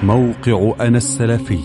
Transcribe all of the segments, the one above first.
موقع أنا السلفي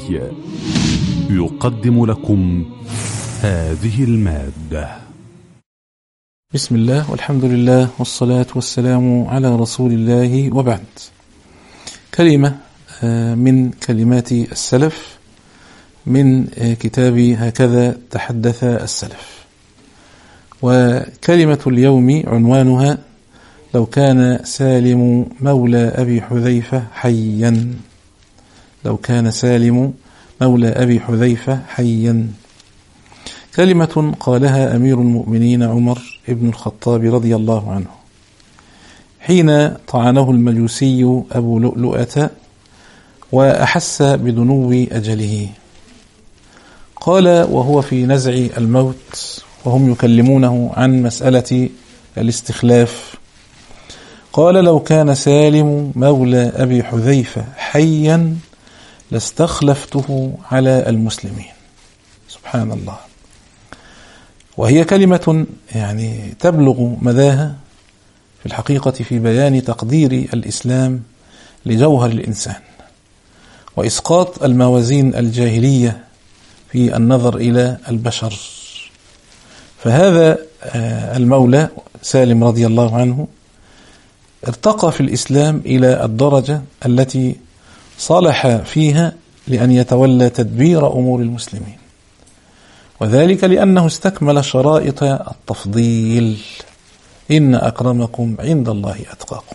يقدم لكم هذه المادة. بسم الله والحمد لله والصلاة والسلام على رسول الله، وبعد. كلمة من كلمات السلف من كتاب هكذا تحدث السلف، وكلمة اليوم عنوانها: لو كان سالم مولى أبي حذيفة حيا. لو كان سالم مولى أبي حذيفة حيا. كلمة قالها أمير المؤمنين عمر بن الخطاب رضي الله عنه حين طعنه المجوسي أبو لؤلؤة وأحس بدنو أجله. قال وهو في نزع الموت وهم يكلمونه عن مسألة الاستخلاف، قال: لو كان سالم مولى أبي حذيفة حيا لاستخلفته على المسلمين. سبحان الله. وهي كلمة يعني تبلغ مداها في الحقيقة في بيان تقدير الإسلام لجوهر الإنسان، وإسقاط الموازين الجاهلية في النظر إلى البشر. فهذا المولى سالم رضي الله عنه ارتقى في الإسلام إلى الدرجة التي صلح فيها لأن يتولى تدبير أمور المسلمين، وذلك لأنه استكمل شرائط التفضيل: إن أكرمكم عند الله أتقاكم.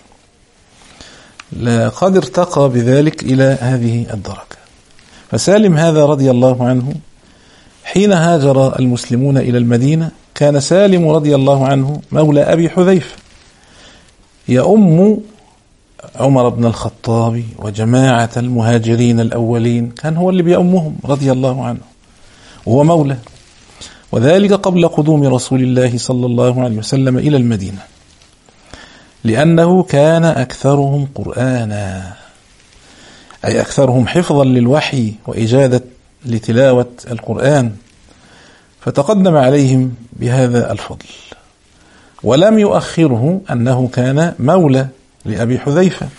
لقد ارتقى بذلك إلى هذه الدرجة. فسالم هذا رضي الله عنه حين هاجر المسلمون إلى المدينة كان سالم رضي الله عنه مولى أبي حذيفة يؤم عمر بن الخطاب وجماعة المهاجرين الأولين، كان هو اللي بيؤمهم رضي الله عنه، وهو مولى، وذلك قبل قدوم رسول الله صلى الله عليه وسلم إلى المدينة، لأنه كان أكثرهم قرآنا، أي أكثرهم حفظا للوحي وإجادة لتلاوة القرآن، فتقدم عليهم بهذا الفضل. ولم يؤخره أنه كان مولى لأبي حذيفة.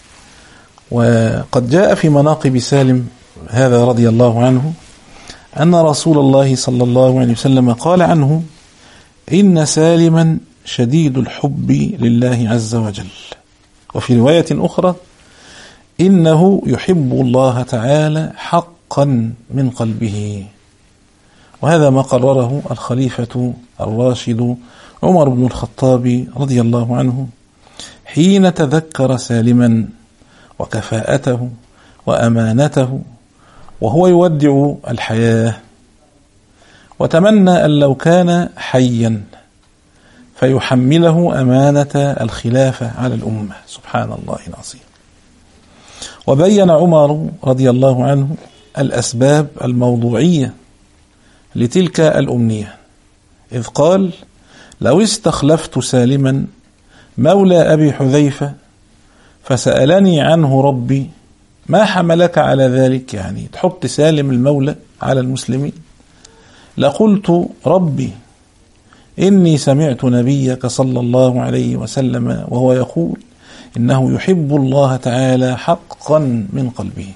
وقد جاء في مناقب سالم هذا رضي الله عنه أن رسول الله صلى الله عليه وسلم قال عنه: إن سالما شديد الحب لله عز وجل. وفي رواية أخرى: إنه يحب الله تعالى حقا من قلبه. وهذا ما قرره الخليفة الراشد عمر بن الخطاب رضي الله عنه حين تذكر سالما وكفاءته وأمانته وهو يودع الحياة، وتمنى أن لو كان حيا فيحمله أمانة الخلافة على الأمة. سبحان الله العظيم. وبين عمر رضي الله عنه الأسباب الموضوعية لتلك الأمنية، إذ قال: لو استخلفت سالما مولى أبي حذيفة فسألني عنه ربي ما حملك على ذلك، يعني تحط سالم المولى على المسلمين، لقلت: ربي إني سمعت نبيك صلى الله عليه وسلم وهو يقول: إنه يحب الله تعالى حقا من قلبه.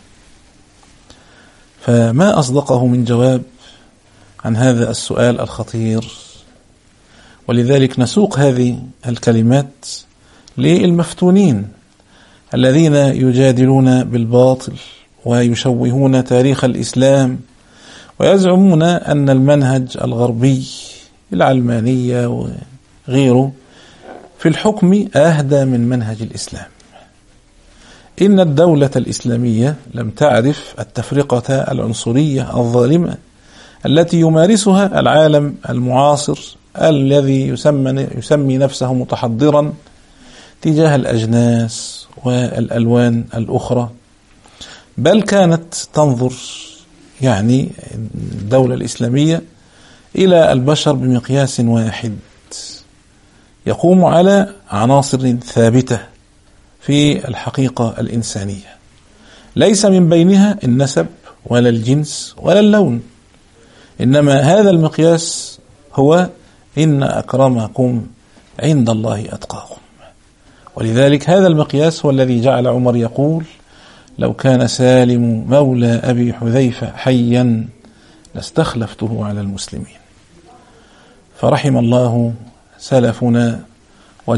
فما أصدقه من جواب عن هذا السؤال الخطير. ولذلك نسوق هذه الكلمات للمفتونين الذين يجادلون بالباطل ويشوهون تاريخ الإسلام ويزعمون أن المنهج الغربي العلمانية وغيره في الحكم أهدى من منهج الإسلام. إن الدولة الإسلامية لم تعرف التفرقة العنصرية الظالمة التي يمارسها العالم المعاصر الذي يسمي نفسه متحضرا تجاه الأجناس والألوان الأخرى، بل كانت تنظر يعني الدولة الإسلامية إلى البشر بمقياس واحد يقوم على عناصر ثابتة في الحقيقة الإنسانية، ليس من بينها النسب ولا الجنس ولا اللون، إنما هذا المقياس هو: إن أكرمكم عند الله أتقاكم. ولذلك هذا المقياس هو الذي جعل عمر يقول: لو كان سالم مولى أبي حذيفة حيا لاستخلفته على المسلمين. فرحم الله سلفنا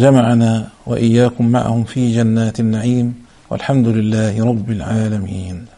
وجمعنا وإياكم معهم في جنات النعيم، والحمد لله رب العالمين.